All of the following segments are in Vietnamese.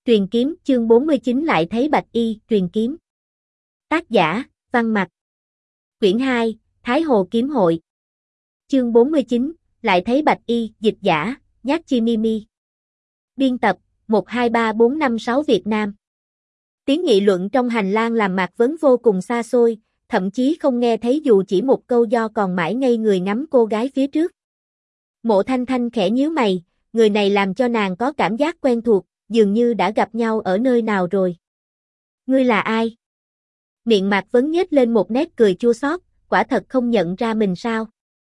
Truyền kiếm chương 49 lại thấy bạch y, truyền kiếm. Tác giả, Văn Mặc. Quyển 2, Thái Hồ Kiếm Hội. Chương 49, lại thấy bạch y, dịch giả, Nhát Chi Mimi. Biên tập, 123456 Việt Nam. Tiếng nghị luận trong hành lang làm Mạc Vấn vô cùng xa xôi, thậm chí không nghe thấy dù chỉ một câu do còn mãi ngây người ngắm cô gái phía trước. Mộ Thanh Thanh khẽ nhíu mày, người này làm cho nàng có cảm giác quen thuộc, dường như đã gặp nhau ở nơi nào rồi. Ngươi là ai? Miệng Mạc Vấn nhếch lên một nét cười chua xót, quả thật không nhận ra mình sao?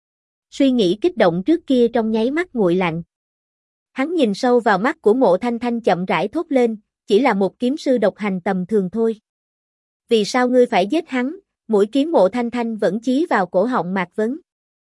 Suy nghĩ kích động trước kia trong nháy mắt nguội lạnh. Hắn nhìn sâu vào mắt của Mộ Thanh Thanh chậm rãi thốt lên, chỉ là một kiếm sư độc hành tầm thường thôi. Vì sao ngươi phải giết hắn? Mũi kiếm Mộ Thanh Thanh vẫn chí vào cổ họng Mạc Vấn.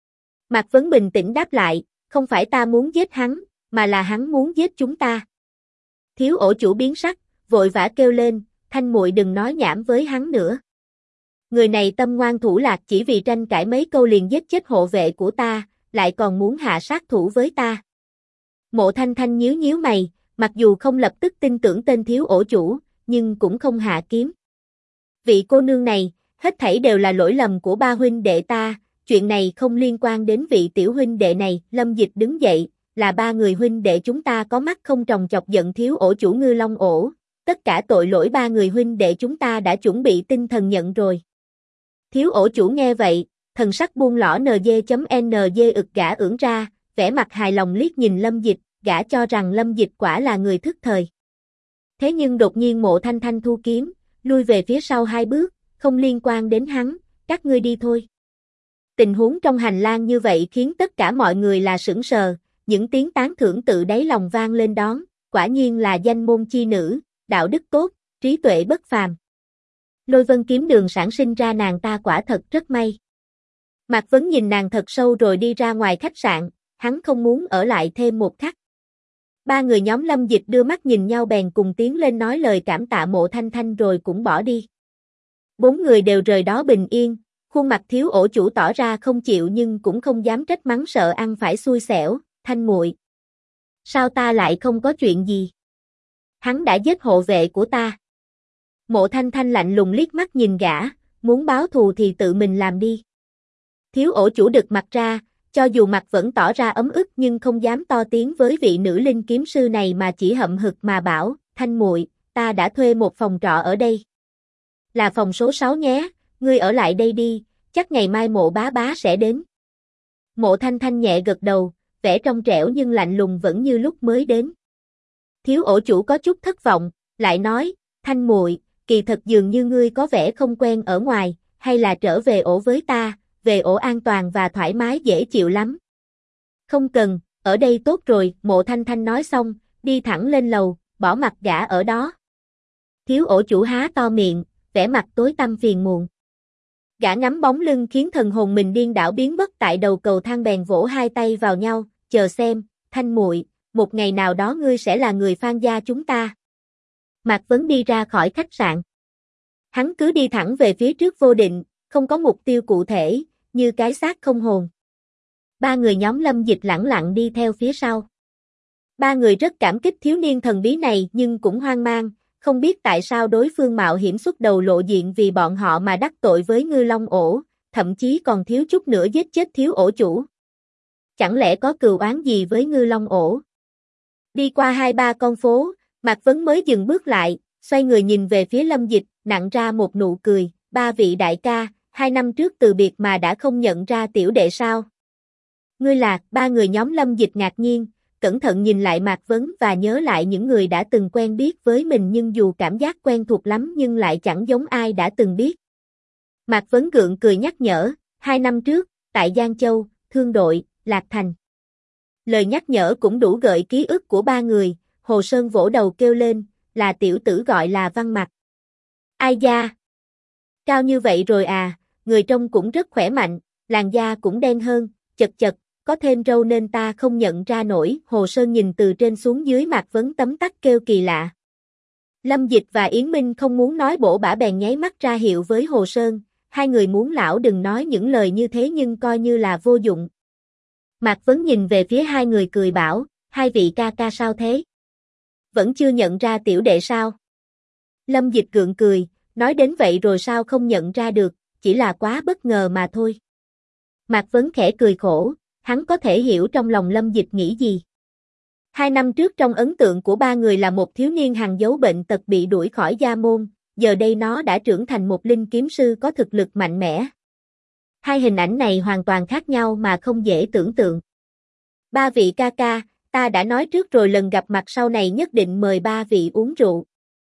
Mạc Vấn bình tĩnh đáp lại, không phải ta muốn giết hắn, mà là hắn muốn giết chúng ta. Thiếu ổ chủ biến sắc, vội vã kêu lên, Thanh muội đừng nói nhảm với hắn nữa. Người này tâm ngoan thủ lạc, chỉ vì tranh cãi mấy câu liền giết chết hộ vệ của ta, lại còn muốn hạ sát thủ với ta. Mộ Thanh Thanh nhíu nhíu mày, mặc dù không lập tức tin tưởng tên thiếu ổ chủ, nhưng cũng không hạ kiếm. Vị cô nương này, hết thảy đều là lỗi lầm của ba huynh đệ ta, chuyện này không liên quan đến vị tiểu huynh đệ này. Lâm Dịch đứng dậy, là ba người huynh đệ chúng ta có mắt không tròng chọc giận thiếu ổ chủ Ngư Long ổ, tất cả tội lỗi ba người huynh đệ chúng ta đã chuẩn bị tinh thần nhận rồi. Thiếu ổ chủ nghe vậy, thần sắc buông lỏng NG.NG ực gã ưỡn ra, vẻ mặt hài lòng liếc nhìn Lâm Dịch, gã cho rằng Lâm Dịch quả là người thức thời. Thế nhưng đột nhiên Mộ Thanh Thanh thu kiếm, lui về phía sau hai bước, không liên quan đến hắn, các ngươi đi thôi. Tình huống trong hành lang như vậy khiến tất cả mọi người là sững sờ, những tiếng tán thưởng tự đáy lòng vang lên đón, quả nhiên là danh môn chi nữ, đạo đức tốt, trí tuệ bất phàm. Lôi Vân kiếm đường sản sinh ra nàng ta quả thật rất may. Mạc Vấn nhìn nàng thật sâu rồi đi ra ngoài khách sạn, hắn không muốn ở lại thêm một khắc. Ba người nhóm Lâm Dịch đưa mắt nhìn nhau bèn cùng tiến lên nói lời cảm tạ Mộ Thanh Thanh rồi cũng bỏ đi. Bốn người đều rời đó bình yên, khuôn mặt thiếu ổ chủ tỏ ra không chịu nhưng cũng không dám trách mắng sợ ăn phải xui xẻo. Thanh muội, sao ta lại không có chuyện gì? Hắn đã giết hộ vệ của ta. Mộ Thanh Thanh lạnh lùng liếc mắt nhìn gã, muốn báo thù thì tự mình làm đi. Thiếu ổ chủ đực mặt ra, cho dù mặt vẫn tỏ ra ấm ức nhưng không dám to tiếng với vị nữ linh kiếm sư này mà chỉ hậm hực mà bảo, Thanh muội, ta đã thuê một phòng trọ ở đây. Là phòng số 6 nhé, ngươi ở lại đây đi, chắc ngày mai Mộ bá bá sẽ đến. Mộ Thanh Thanh nhẹ gật đầu, vẻ trong trẻo nhưng lạnh lùng vẫn như lúc mới đến. Thiếu ổ chủ có chút thất vọng, lại nói, Thanh muội, kỳ thật dường như ngươi có vẻ không quen ở ngoài, hay là trở về ổ với ta, về ổ an toàn và thoải mái dễ chịu lắm. Không cần, ở đây tốt rồi, Mộ Thanh Thanh nói xong, đi thẳng lên lầu, bỏ mặt gã ở đó. Thiếu ổ chủ há to miệng, vẻ mặt tối tăm phiền muộn. Gã ngắm bóng lưng khiến thần hồn mình điên đảo biến mất tại đầu cầu thang bèn vỗ hai tay vào nhau, chờ xem, Thanh muội, một ngày nào đó ngươi sẽ là người Phan gia chúng ta. Mạc Vấn đi ra khỏi khách sạn. Hắn cứ đi thẳng về phía trước vô định, không có mục tiêu cụ thể, như cái xác không hồn. Ba người nhóm Lâm Dịch lẳng lặng đi theo phía sau. Ba người rất cảm kích thiếu niên thần bí này nhưng cũng hoang mang, không biết tại sao đối phương mạo hiểm xuất đầu lộ diện vì bọn họ mà đắc tội với Ngư Long ổ, thậm chí còn thiếu chút nữa giết chết thiếu ổ chủ. Chẳng lẽ có cừu oán gì với Ngư Long ổ? Đi qua 2-3 con phố, Mạc Vấn mới dừng bước lại, xoay người nhìn về phía Lâm Dịch, nặn ra một nụ cười, ba vị đại ca, 2 năm trước từ biệt mà đã không nhận ra tiểu đệ sao? Ngươi là, ba người nhóm Lâm Dịch ngạc nhiên, cẩn thận nhìn lại Mạc Vấn và nhớ lại những người đã từng quen biết với mình nhưng dù cảm giác quen thuộc lắm nhưng lại chẳng giống ai đã từng biết. Mạc Vấn gượng cười nhắc nhở, 2 năm trước, tại Giang Châu, Thương đội, Lạc Thành. Lời nhắc nhở cũng đủ gợi ký ức của ba người, Hồ Sơn vỗ đầu kêu lên, là tiểu tử gọi là Văn Mặc. Ai da? Cao như vậy rồi à, người trông cũng rất khỏe mạnh, làn da cũng đen hơn, chật chật, có thêm râu nên ta không nhận ra nổi. Hồ Sơn nhìn từ trên xuống dưới Mạc Vấn tấm tắc kêu kỳ lạ. Lâm Dịch và Yến Minh không muốn nói bổ bả bèn nháy mắt ra hiệu với Hồ Sơn, hai người muốn lão đừng nói những lời như thế nhưng coi như là vô dụng. Mạc Vấn nhìn về phía hai người cười bảo, hai vị ca ca sao thế? Vẫn chưa nhận ra tiểu đệ sao? Lâm Dịch gượng cười, nói đến vậy rồi sao không nhận ra được, chỉ là quá bất ngờ mà thôi. Mạc Vấn khẽ cười khổ, hắn có thể hiểu trong lòng Lâm Dịch nghĩ gì. 2 năm trước trong ấn tượng của ba người là một thiếu niên hằn giấu bệnh tật bị đuổi khỏi gia môn, giờ đây nó đã trưởng thành một linh kiếm sư có thực lực mạnh mẽ. Hai hình ảnh này hoàn toàn khác nhau mà không dễ tưởng tượng. Ba vị ca ca, ta đã nói trước rồi lần gặp mặt sau này nhất định mời ba vị uống rượu.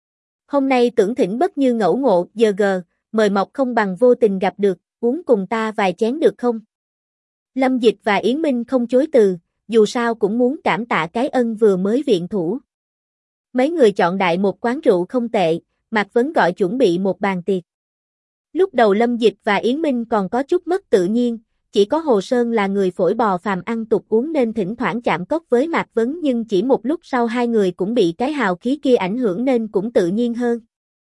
Hôm nay tưởng thỉnh bất như ngẫu ngộ, giờ gờ, mời mọc không bằng vô tình gặp được, uống cùng ta vài chén được không? Lâm Dịch và Yến Minh không chối từ, dù sao cũng muốn cảm tạ cái ân vừa mới viện thủ. Mấy người chọn đại một quán rượu không tệ, Mạc Vấn gọi chuẩn bị một bàn tiệc. Lúc đầu Lâm Dịch và Yến Minh còn có chút mất tự nhiên, chỉ có Hồ Sơn là người phổi bò phàm ăn tục uống nên thỉnh thoảng chạm cốc với Mạc Vấn, nhưng chỉ một lúc sau hai người cũng bị cái hào khí kia ảnh hưởng nên cũng tự nhiên hơn.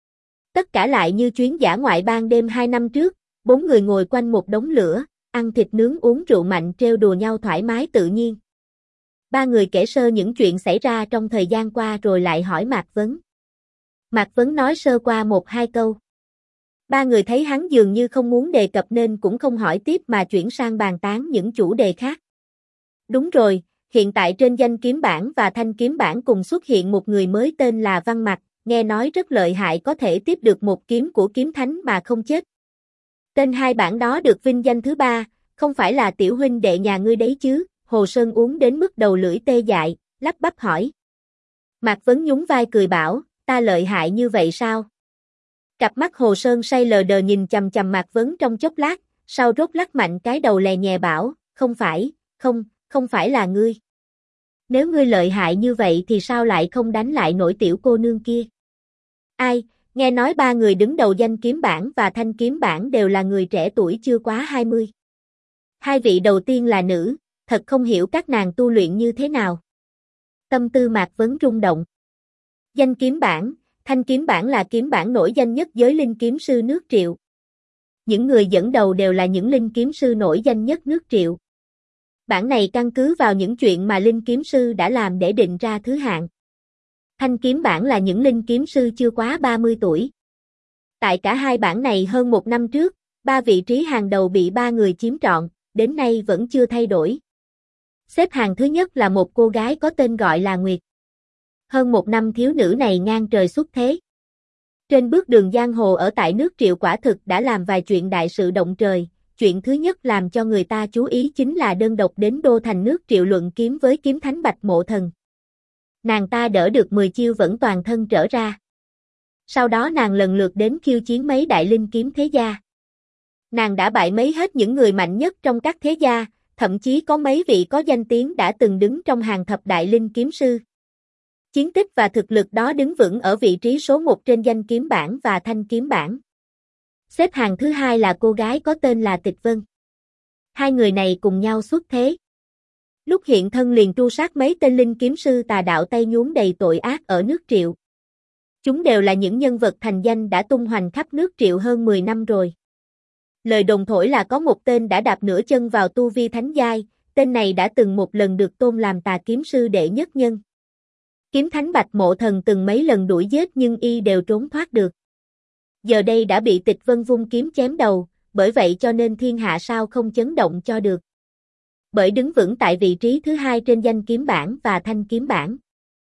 Tất cả lại như chuyến dã ngoại ban đêm 2 năm trước, 4 người ngồi quanh một đống lửa, ăn thịt nướng uống rượu mạnh trêu đùa nhau thoải mái tự nhiên. Ba người kể sơ những chuyện xảy ra trong thời gian qua rồi lại hỏi Mạc Vấn. Mạc Vấn nói sơ qua 1-2 câu. Ba người thấy hắn dường như không muốn đề cập nên cũng không hỏi tiếp mà chuyển sang bàn tán những chủ đề khác. Đúng rồi, hiện tại trên danh kiếm bảng và thanh kiếm bảng cùng xuất hiện một người mới tên là Văn Mặc, nghe nói rất lợi hại, có thể tiếp được một kiếm của kiếm thánh mà không chết. Trên hai bảng đó được vinh danh thứ 3, không phải là tiểu huynh đệ nhà ngươi đấy chứ? Hồ Sơn uống đến mức đầu lưỡi tê dại, lắp bắp hỏi. Mạc Vấn nhún vai cười bảo, ta lợi hại như vậy sao? Cặp mắt Hồ Sơn say lờ đờ nhìn chằm chằm Mạc Vấn trong chốc lát, sau rốt lắc mạnh cái đầu lè nhè bảo, không phải, không phải là ngươi. Nếu ngươi lợi hại như vậy thì sao lại không đánh lại nổi tiểu cô nương kia? Ai, nghe nói ba người đứng đầu danh kiếm bảng và thanh kiếm bảng đều là người trẻ tuổi chưa quá 20. Hai vị đầu tiên là nữ, thật không hiểu các nàng tu luyện như thế nào. Tâm tư Mạc Vấn rung động. Danh kiếm bảng, thanh kiếm bảng là kiếm bảng nổi danh nhất giới linh kiếm sư nước Triệu. Những người dẫn đầu đều là những linh kiếm sư nổi danh nhất nước Triệu. Bảng này căn cứ vào những chuyện mà linh kiếm sư đã làm để định ra thứ hạng. Thanh kiếm bảng là những linh kiếm sư chưa quá 30 tuổi. Tại cả hai bảng này hơn 1 năm trước, 3 vị trí hàng đầu bị 3 người chiếm trọn, đến nay vẫn chưa thay đổi. Xếp hàng thứ nhất là một cô gái có tên gọi là Nguyệt. Hơn 1 năm thiếu nữ này ngang trời xuất thế. Trên bước đường giang hồ ở tại nước Triệu quả thực đã làm vài chuyện đại sự động trời. Chuyện thứ nhất làm cho người ta chú ý chính là đơn độc đến đô thành nước Triệu luận kiếm với kiếm thánh Bạch Mộ Thần. Nàng ta đỡ được 10 chiêu vẫn toàn thân trở ra. Sau đó nàng lần lượt đến khiêu chiến mấy đại linh kiếm thế gia. Nàng đã bại mấy hết những người mạnh nhất trong các thế gia, thậm chí có mấy vị có danh tiếng đã từng đứng trong hàng thập đại linh kiếm sư. Chiến tích và thực lực đó đứng vững ở vị trí số 1 trên danh kiếm bảng và thanh kiếm bảng. Xếp hàng thứ 2 là cô gái có tên là Tịch Vân. Hai người này cùng nhau xuất thế. Lúc hiện thân liền tru sát mấy tên linh kiếm sư tà đạo tay nhuốm đầy tội ác ở nước Triệu. Chúng đều là những nhân vật thành danh đã tung hoành khắp nước Triệu hơn 10 năm rồi. Lời đồn thổi là có một tên đã đạp nửa chân vào tu vi thánh giai, tên này đã từng một lần được tôn làm tà kiếm sư đệ nhất nhân. Kiếm thánh Bạch Mộ Thần từng mấy lần đuổi giết nhưng y đều trốn thoát được. Giờ đây đã bị Tịch Vân vung kiếm chém đầu, bởi vậy cho nên thiên hạ sao không chấn động cho được. Bởi đứng vững tại vị trí thứ 2 trên danh kiếm bảng và thanh kiếm bảng.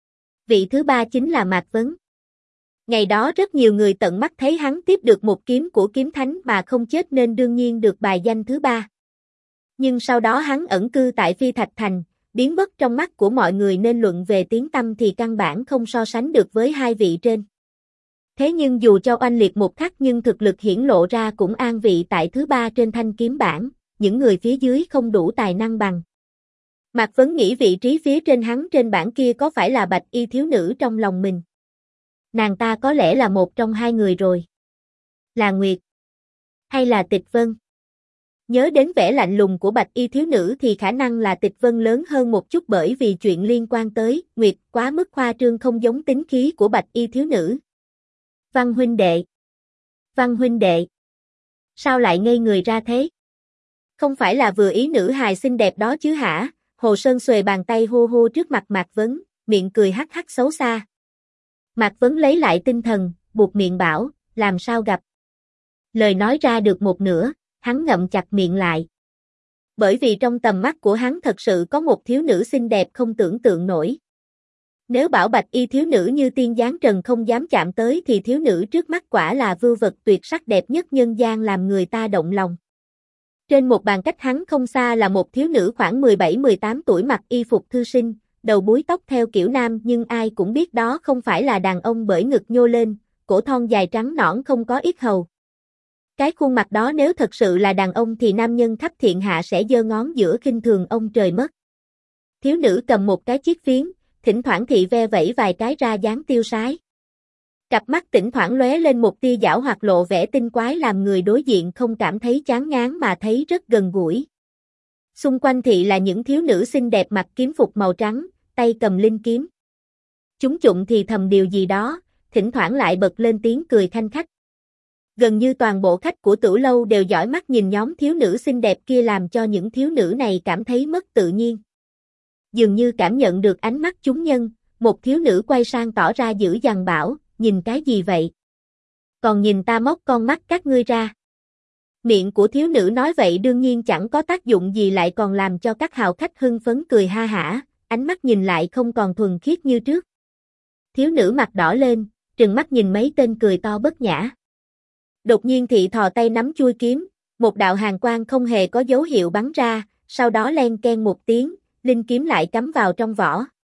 Vị thứ 3 chính là Mạc Vấn. Ngày đó rất nhiều người tận mắt thấy hắn tiếp được một kiếm của kiếm thánh mà không chết nên đương nhiên được bài danh thứ 3. Nhưng sau đó hắn ẩn cư tại Phi Thạch Thành, biến mất trong mắt của mọi người nên luận về tiếng tăm thì căn bản không so sánh được với hai vị trên. Thế nhưng dù cho oanh liệt một khắc nhưng thực lực hiển lộ ra cũng an vị tại thứ 3 trên thanh kiếm bảng, những người phía dưới không đủ tài năng bằng. Mạc Vấn nghĩ vị trí phía trên hắn trên bảng kia có phải là Bạch Y thiếu nữ trong lòng mình. Nàng ta có lẽ là một trong hai người rồi. Là Nguyệt? Hay là Tịch Vân? Nhớ đến vẻ lạnh lùng của Bạch Y thiếu nữ thì khả năng là Tịch Vân lớn hơn một chút bởi vì chuyện liên quan tới Nguyệt quá mức khoa trương không giống tính khí của Bạch Y thiếu nữ. Văn huynh đệ. Văn huynh đệ. Sao lại ngây người ra thế? Không phải là vừa ý nữ hài xinh đẹp đó chứ hả? Hồ Sơn xuề bàn tay hô hô trước mặt Mạc Vấn, miệng cười hắc hắc xấu xa. Mạc Vấn lấy lại tinh thần, buột miệng bảo, làm sao gặp. Lời nói ra được một nửa, hắn ngậm chặt miệng lại. Bởi vì trong tầm mắt của hắn thật sự có một thiếu nữ xinh đẹp không tưởng tượng nổi. Nếu bảo bạch y thiếu nữ như tiên dáng trần không dám chạm tới thì thiếu nữ trước mắt quả là vưu vật tuyệt sắc đẹp nhất nhân gian làm người ta động lòng. Trên một bàn cách hắn không xa là một thiếu nữ khoảng 17-18 tuổi mặc y phục thư sinh, đầu búi tóc theo kiểu nam nhưng ai cũng biết đó không phải là đàn ông bởi ngực nhô lên, cổ thon dài trắng nõn không có yết hầu. Cái khuôn mặt đó nếu thật sự là đàn ông thì nam nhân khắp thiên hạ sẽ giơ ngón giữa khinh thường ông trời mất. Thiếu nữ cầm một cái chiếc phiến, thỉnh thoảng thị ve vẩy vài cái ra dáng tiêu sái. Cặp mắt thỉnh thoảng lóe lên một tia giảo hoạt lộ vẻ tinh quái làm người đối diện không cảm thấy chán ngán mà thấy rất gần gũi. Xung quanh thị là những thiếu nữ xinh đẹp mặc kiếm phục màu trắng, tay cầm linh kiếm. Chúng chụng thì thầm điều gì đó, thỉnh thoảng lại bật lên tiếng cười khanh khách. Gần như toàn bộ khách của Tửu lâu đều dõi mắt nhìn nhóm thiếu nữ xinh đẹp kia làm cho những thiếu nữ này cảm thấy mất tự nhiên. Dường như cảm nhận được ánh mắt chúng nhân, một thiếu nữ quay sang tỏ ra dữ dằn bảo, nhìn cái gì vậy? Còn nhìn ta móc con mắt các ngươi ra. Miệng của thiếu nữ nói vậy đương nhiên chẳng có tác dụng gì lại còn làm cho các hào khách hưng phấn cười ha hả, ánh mắt nhìn lại không còn thuần khiết như trước. Thiếu nữ mặt đỏ lên, trừng mắt nhìn mấy tên cười to bất nhã. Đột nhiên thị thò tay nắm chuôi kiếm, một đạo hàn quang không hề có dấu hiệu bắn ra, sau đó len ken một tiếng, linh kiếm lại cắm vào trong vỏ.